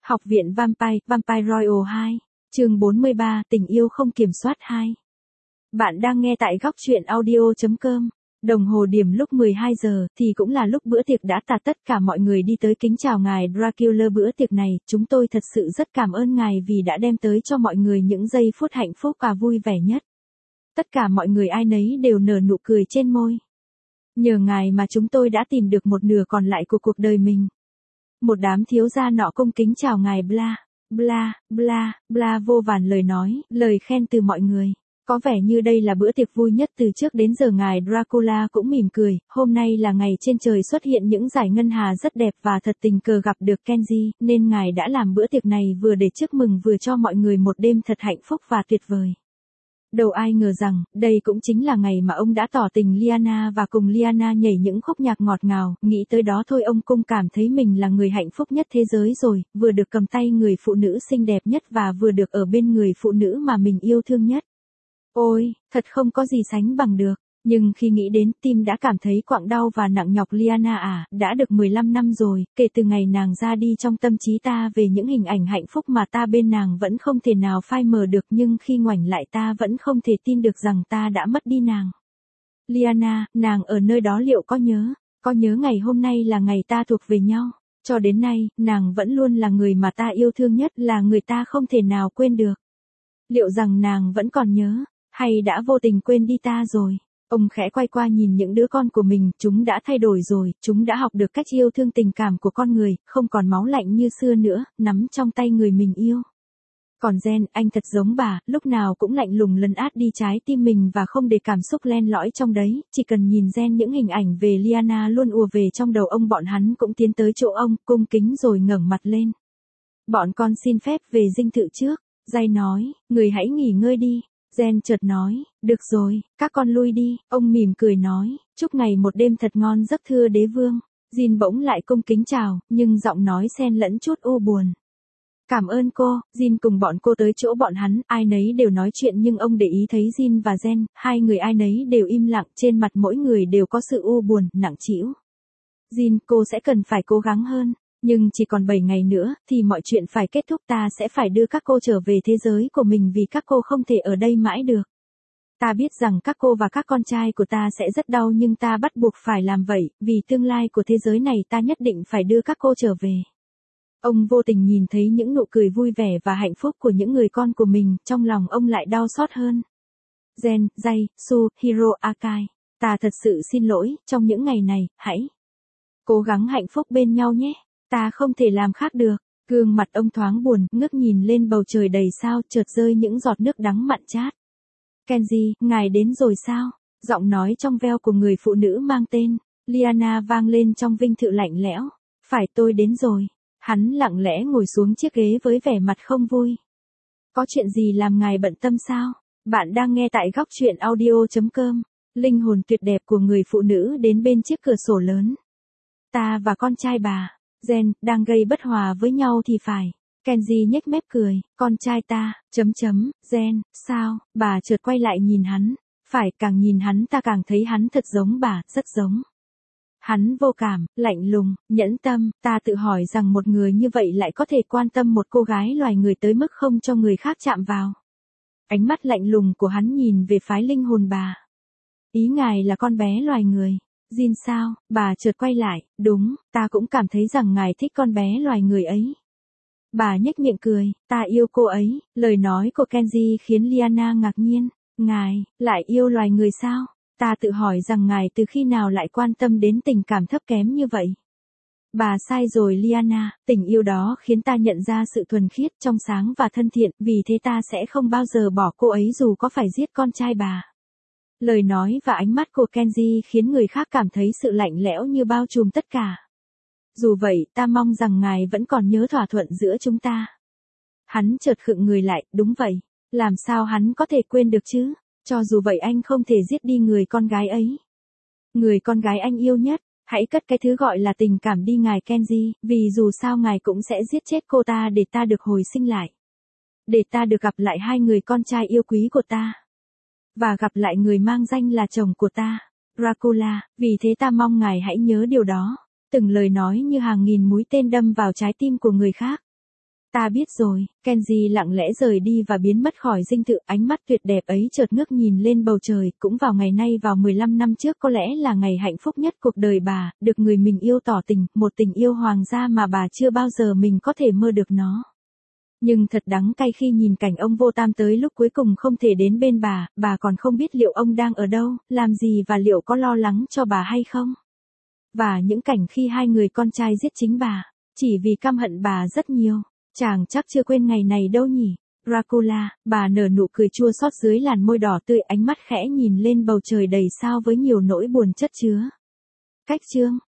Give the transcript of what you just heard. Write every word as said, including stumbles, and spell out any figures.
Học viện Vampire, Vampire Royal hai, chương bốn mươi ba, tình yêu không kiểm soát hai. Bạn đang nghe tại góc truyện audio chấm com. Đồng hồ điểm lúc mười hai giờ thì cũng là lúc bữa tiệc đã tạt, tất cả mọi người đi tới kính chào ngài Dracula. Bữa tiệc này, chúng tôi thật sự rất cảm ơn ngài vì đã đem tới cho mọi người những giây phút hạnh phúc và vui vẻ nhất. Tất cả mọi người ai nấy đều nở nụ cười trên môi. Nhờ ngài mà chúng tôi đã tìm được một nửa còn lại của cuộc đời mình. Một đám thiếu gia nọ cung kính chào ngài bla, bla, bla, bla vô vàn lời nói, lời khen từ mọi người. Có vẻ như đây là bữa tiệc vui nhất từ trước đến giờ. Ngài Dracula cũng mỉm cười, hôm nay là ngày trên trời xuất hiện những dải ngân hà rất đẹp và thật tình cờ gặp được Kenji, nên ngài đã làm bữa tiệc này vừa để chúc mừng vừa cho mọi người một đêm thật hạnh phúc và tuyệt vời. Đâu ai ngờ rằng, đây cũng chính là ngày mà ông đã tỏ tình Liana và cùng Liana nhảy những khúc nhạc ngọt ngào, nghĩ tới đó thôi ông cũng cảm thấy mình là người hạnh phúc nhất thế giới rồi, vừa được cầm tay người phụ nữ xinh đẹp nhất và vừa được ở bên người phụ nữ mà mình yêu thương nhất. Ôi, thật không có gì sánh bằng được. Nhưng khi nghĩ đến, tim đã cảm thấy quặn đau và nặng nhọc. Liana à, đã được mười lăm năm rồi, kể từ ngày nàng ra đi, trong tâm trí ta về những hình ảnh hạnh phúc mà ta bên nàng vẫn không thể nào phai mờ được, nhưng khi ngoảnh lại ta vẫn không thể tin được rằng ta đã mất đi nàng. Liana, nàng ở nơi đó liệu có nhớ, có nhớ ngày hôm nay là ngày ta thuộc về nhau? Cho đến nay, nàng vẫn luôn là người mà ta yêu thương nhất, là người ta không thể nào quên được. Liệu rằng nàng vẫn còn nhớ, hay đã vô tình quên đi ta rồi? Ông khẽ quay qua nhìn những đứa con của mình, chúng đã thay đổi rồi, chúng đã học được cách yêu thương tình cảm của con người, không còn máu lạnh như xưa nữa, nắm trong tay người mình yêu. Còn Jen, anh thật giống bà, lúc nào cũng lạnh lùng lấn át đi trái tim mình và không để cảm xúc len lỏi trong đấy, chỉ cần nhìn Jen những hình ảnh về Liana luôn ùa về trong đầu ông. Bọn hắn cũng tiến tới chỗ ông, cung kính rồi ngẩng mặt lên. Bọn con xin phép về dinh thự trước. Jay nói, người hãy nghỉ ngơi đi. Jen chợt nói, được rồi, các con lui đi. Ông mỉm cười nói, chúc ngày một đêm thật ngon giấc thưa đế vương. Jin bỗng lại cung kính chào, nhưng giọng nói xen lẫn chút u buồn. Cảm ơn cô. Jin cùng bọn cô tới chỗ bọn hắn, ai nấy đều nói chuyện nhưng ông để ý thấy Jin và Jen, hai người ai nấy đều im lặng, trên mặt mỗi người đều có sự u buồn, nặng trĩu. Jin, cô sẽ cần phải cố gắng hơn. Nhưng chỉ còn bảy ngày nữa, thì mọi chuyện phải kết thúc, ta sẽ phải đưa các cô trở về thế giới của mình vì các cô không thể ở đây mãi được. Ta biết rằng các cô và các con trai của ta sẽ rất đau nhưng ta bắt buộc phải làm vậy, vì tương lai của thế giới này ta nhất định phải đưa các cô trở về. Ông vô tình nhìn thấy những nụ cười vui vẻ và hạnh phúc của những người con của mình, trong lòng ông lại đau xót hơn. Jen, Jay, Su, Hiro, Akai, ta thật sự xin lỗi, trong những ngày này, hãy cố gắng hạnh phúc bên nhau nhé. Ta không thể làm khác được. Gương mặt ông thoáng buồn, ngước nhìn lên bầu trời đầy sao, chợt rơi những giọt nước đắng mặn chát. Kenji, ngài đến rồi sao? Giọng nói trong veo của người phụ nữ mang tên Liana vang lên trong vinh thự lạnh lẽo. Phải, tôi đến rồi. Hắn lặng lẽ ngồi xuống chiếc ghế với vẻ mặt không vui. Có chuyện gì làm ngài bận tâm sao? Bạn đang nghe tại góc truyện audio chấm com. Linh hồn tuyệt đẹp của người phụ nữ đến bên chiếc cửa sổ lớn. Ta và con trai bà Jen, đang gây bất hòa với nhau thì phải. Kenji nhếch mép cười, con trai ta, chấm chấm, Jen, sao? Bà chợt quay lại nhìn hắn. Phải, càng nhìn hắn ta càng thấy hắn thật giống bà, rất giống. Hắn vô cảm, lạnh lùng, nhẫn tâm, ta tự hỏi rằng một người như vậy lại có thể quan tâm một cô gái loài người tới mức không cho người khác chạm vào. Ánh mắt lạnh lùng của hắn nhìn về phái linh hồn bà. Ý ngài là con bé loài người. Jin sao? Bà chợt quay lại, đúng, ta cũng cảm thấy rằng ngài thích con bé loài người ấy. Bà nhếch miệng cười, ta yêu cô ấy. Lời nói của Kenji khiến Liana ngạc nhiên. Ngài, lại yêu loài người sao? Ta tự hỏi rằng ngài từ khi nào lại quan tâm đến tình cảm thấp kém như vậy. Bà sai rồi Liana, tình yêu đó khiến ta nhận ra sự thuần khiết, trong sáng và thân thiện, vì thế ta sẽ không bao giờ bỏ cô ấy dù có phải giết con trai bà. Lời nói và ánh mắt của Kenji khiến người khác cảm thấy sự lạnh lẽo như bao trùm tất cả. Dù vậy, ta mong rằng ngài vẫn còn nhớ thỏa thuận giữa chúng ta. Hắn chợt khựng người lại, đúng vậy. Làm sao hắn có thể quên được chứ? Cho dù vậy anh không thể giết đi người con gái ấy. Người con gái anh yêu nhất, hãy cất cái thứ gọi là tình cảm đi ngài Kenji, vì dù sao ngài cũng sẽ giết chết cô ta để ta được hồi sinh lại. Để ta được gặp lại hai người con trai yêu quý của ta. Và gặp lại người mang danh là chồng của ta, Dracula, vì thế ta mong ngài hãy nhớ điều đó. Từng lời nói như hàng nghìn mũi tên đâm vào trái tim của người khác. Ta biết rồi, Kenji lặng lẽ rời đi và biến mất khỏi dinh thự, ánh mắt tuyệt đẹp ấy chợt ngước nhìn lên bầu trời, cũng vào ngày nay vào mười lăm năm trước có lẽ là ngày hạnh phúc nhất cuộc đời bà, được người mình yêu tỏ tình, một tình yêu hoàng gia mà bà chưa bao giờ mình có thể mơ được nó. Nhưng thật đắng cay khi nhìn cảnh ông Vô Tam tới lúc cuối cùng không thể đến bên bà, bà còn không biết liệu ông đang ở đâu, làm gì và liệu có lo lắng cho bà hay không. Và những cảnh khi hai người con trai giết chính bà, chỉ vì căm hận bà rất nhiều. Chàng chắc chưa quên ngày này đâu nhỉ. Dracula, bà nở nụ cười chua xót dưới làn môi đỏ tươi, ánh mắt khẽ nhìn lên bầu trời đầy sao với nhiều nỗi buồn chất chứa. Cách chương